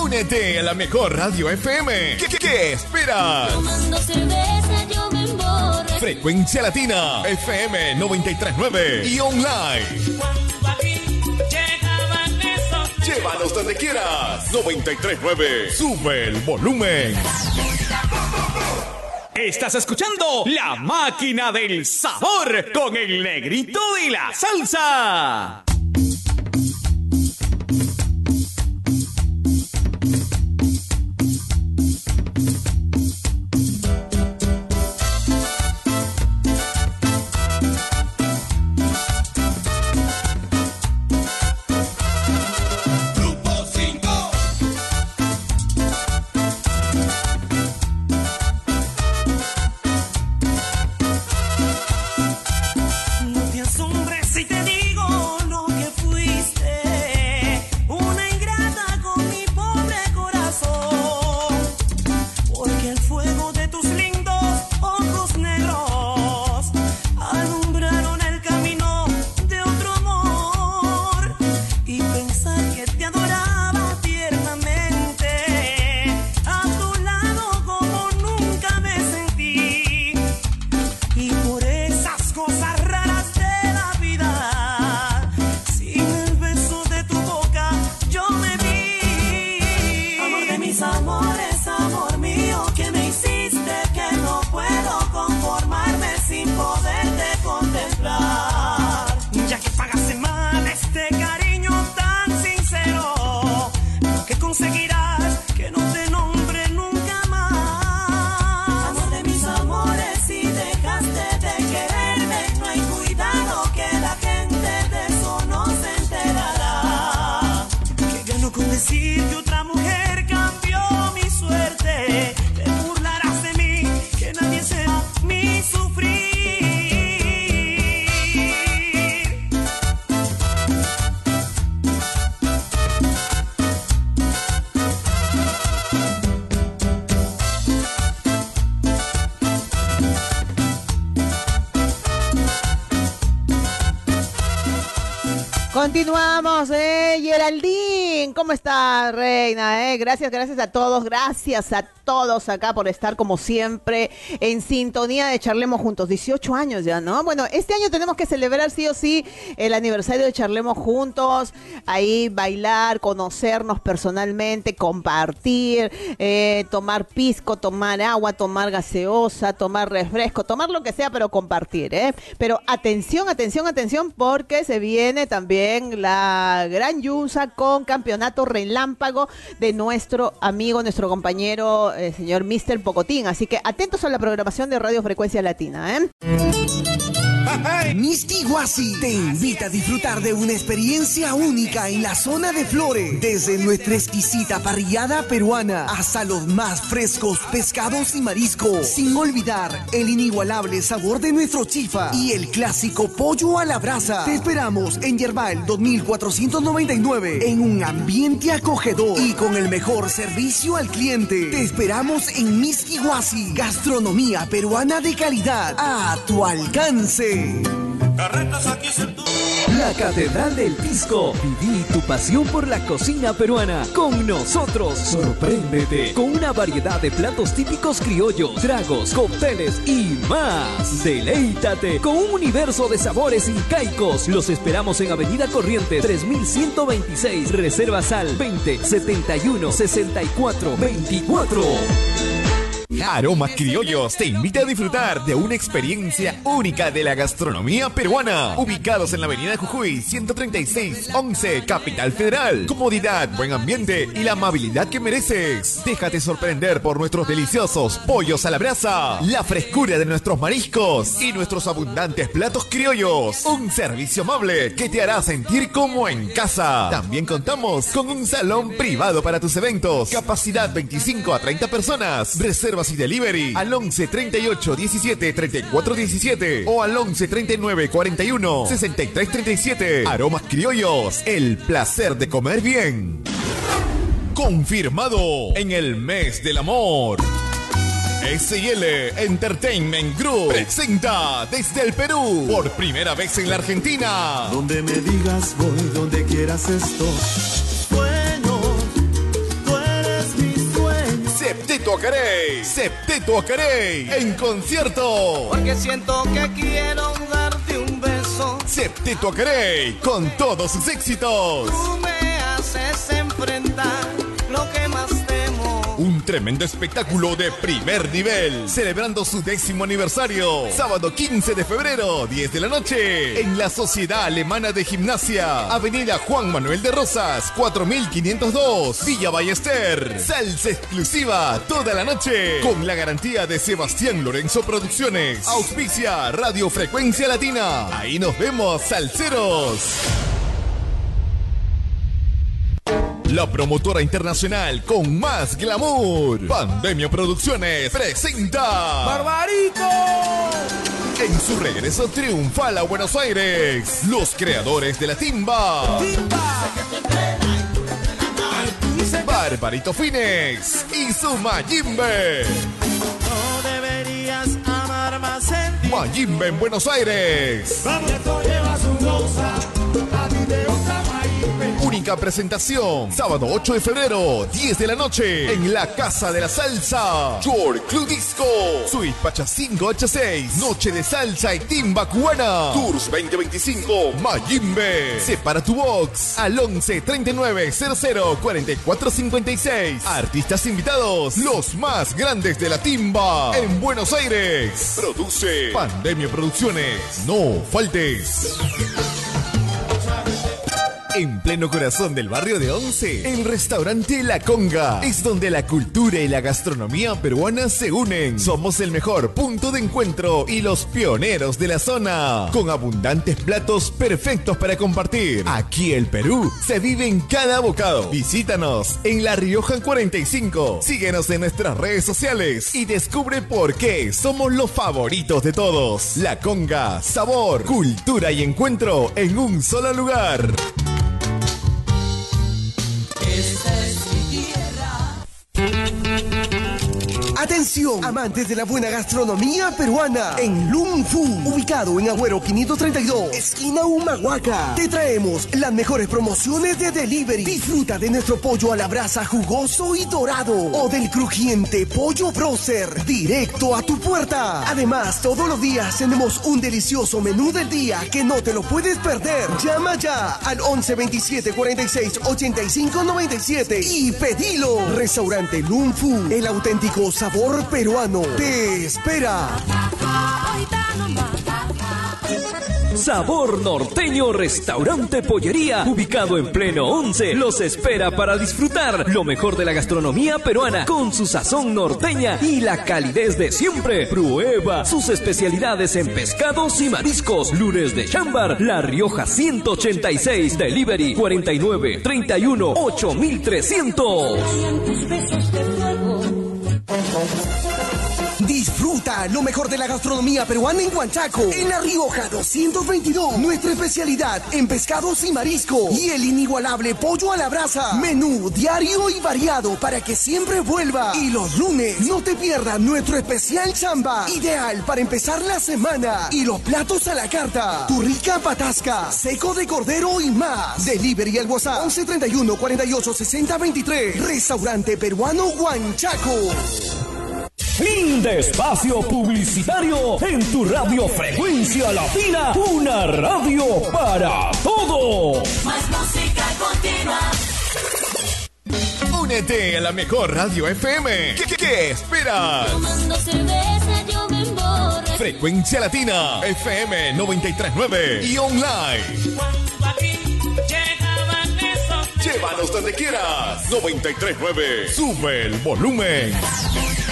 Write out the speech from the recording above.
Únete a la mejor radio FM. ¿Qué esperas? Tomando cerveza yo me emborracho. Frecuencia Latina, FM 93.9 y online. Cuando a mí llegaban esos, Llévanos donde quieras. 93.9. Sube el volumen. Estás escuchando La Máquina del Sabor con el Negrito y la Salsa. no te asombres si te digo lo que fuiste. Una ingrata con mi pobre corazón. Porque el fuego de tus lindos ojos negros alumbraron el camino de otro amor. Y pensar que te adoraba tiernamente, a tu lado como nunca me sentí. Y por esas cosas raras de la vida, sin el beso de tu boca yo me vi. Amor de mis amores, amor mío, que me hiciste, que no puedo conformarme sin poderte contemplar. Ya que pagaste mal este cariño tan sincero, lo que conseguirás que no te nombre nunca más. Amor de mis amores, si dejaste de quererme, no hay cuidado que la gente de eso no se enterará. Que gano con decir que otra mujer cambió mi suerte. Te burlarás de mí, que nadie sepa mi sufrir. Continuamos, Geraldine, ¿cómo está, reina? Gracias a todos acá por estar como siempre en sintonía de Charlemos Juntos. 18 años ya, ¿no? Bueno, este año tenemos que celebrar sí o sí el aniversario de Charlemos Juntos, ahí bailar, conocernos personalmente, compartir, tomar pisco, tomar agua, tomar gaseosa, tomar refresco, tomar lo que sea, pero compartir, ¿eh? Pero atención, porque se viene también la Gran Yunza con campeonato relámpago de nuestro amigo, nuestro compañero, señor Mr. Pocotín. Así que atentos a la programación de Radio Frecuencia Latina, ¿eh? Miski Guasi te invita a disfrutar de una experiencia única en la zona de Flores. Desde nuestra exquisita parrillada peruana hasta los más frescos pescados y mariscos. Sin olvidar el inigualable sabor de nuestro chifa y el clásico pollo a la brasa. Te esperamos en Yerbal 2499 en un ambiente acogedor y con el mejor servicio al cliente. Te esperamos en Miski Guasi, gastronomía peruana de calidad a tu alcance. La Catedral del Pisco. Viví tu pasión por la cocina peruana. Con nosotros, sorpréndete con una variedad de platos típicos criollos, tragos, cócteles y más. Deleítate con un universo de sabores incaicos. Los esperamos en Avenida Corrientes 3126. Reservas al 20 71 64 24. Aromas Criollos te invita a disfrutar de una experiencia única de la gastronomía peruana. Ubicados en la avenida Jujuy 13611, Capital Federal. Comodidad, buen ambiente y la amabilidad que mereces. Déjate sorprender por nuestros deliciosos pollos a la brasa, la frescura de nuestros mariscos y nuestros abundantes platos criollos. Un servicio amable que te hará sentir como en casa. También contamos con un salón privado para tus eventos. Capacidad 25 a 30 personas. Reservas y delivery al 11 38 17 34 17 o al 11 39 41 63 37. Aromas Criollos, el placer de comer bien. Confirmado en el mes del amor. S&L Entertainment Group presenta desde el Perú por primera vez en la Argentina. Donde me digas voy, donde quieras estoy. Septeto Acarey. Septeto Acarey en concierto. Porque siento que quiero darte un beso. Septeto Acarey con todos sus éxitos. Tú me haces enfrentar lo que más temo. Un tremendo espectáculo de primer nivel, celebrando su 10º aniversario. Sábado 15 de febrero, 10 de la noche, en la Sociedad Alemana de Gimnasia, Avenida Juan Manuel de Rosas, 4502, Villa Ballester. Salsa exclusiva toda la noche, con la garantía de Sebastián Lorenzo Producciones. Auspicia Radio Frecuencia Latina. Ahí nos vemos, salseros. La promotora internacional con más glamour, Pandemia Producciones, presenta ¡Barbarito! En su regreso triunfal a Buenos Aires, los creadores de la timba, Barbarito Fines y su Mayimbe. No deberías amar más en ti. Mayimbe en Buenos Aires. Única presentación, sábado 8 de febrero, 10 de la noche, en la Casa de la Salsa, York Club Disco, Suite Pacha 586, Noche de Salsa y Timba Cubana, Tours 2025, Mayimbe. Separa tu box al 11 39 00 44 56. Artistas invitados, los más grandes de la timba en Buenos Aires. Produce Pandemia Producciones. No faltes. En pleno corazón del barrio de Once, el restaurante La Conga es donde la cultura y la gastronomía peruana se unen. Somos el mejor punto de encuentro y los pioneros de la zona, con abundantes platos perfectos para compartir. Aquí el Perú se vive en cada bocado. Visítanos en La Rioja 45. Síguenos en nuestras redes sociales y descubre por qué somos los favoritos de todos. La Conga, sabor, cultura y encuentro en un solo lugar. Atención, amantes de la buena gastronomía peruana. En Lung Fu, ubicado en Agüero 532, esquina Humahuaca, te traemos las mejores promociones de delivery. Disfruta de nuestro pollo a la brasa jugoso y dorado, o del crujiente pollo prócer directo a tu puerta. Además, todos los días tenemos un delicioso menú del día que no te lo puedes perder. Llama ya al 11 27 46 85 97 y pedilo. Restaurante Lung Fu, el auténtico sabor peruano te espera. Sabor Norteño Restaurante Pollería, ubicado en pleno Once, los espera para disfrutar lo mejor de la gastronomía peruana con su sazón norteña y la calidez de siempre. Prueba sus especialidades en pescados y mariscos. Lunes de Chambar, La Rioja 186, delivery 49 31 8300. Disfruta lo mejor de la gastronomía peruana en Huanchaco, en La Rioja 222. Nuestra especialidad en pescados y marisco y el inigualable pollo a la brasa. Menú diario y variado para que siempre vuelva. Y los lunes no te pierdas nuestro especial chamba, ideal para empezar la semana. Y los platos a la carta, tu rica patasca, seco de cordero y más. Delivery al WhatsApp 11 31 48 60 23. Restaurante peruano Huanchaco. Fin de espacio publicitario en tu radio Frecuencia Latina, una radio para todo. Más música continua. Únete a la mejor radio FM. ¿Qué esperas? Tomando cerveza yo me emborraché. Frecuencia Latina, FM 93.9 y online. Cuando aquí llegaban esos. Llévanos donde quieras. 93.9. Sube el volumen.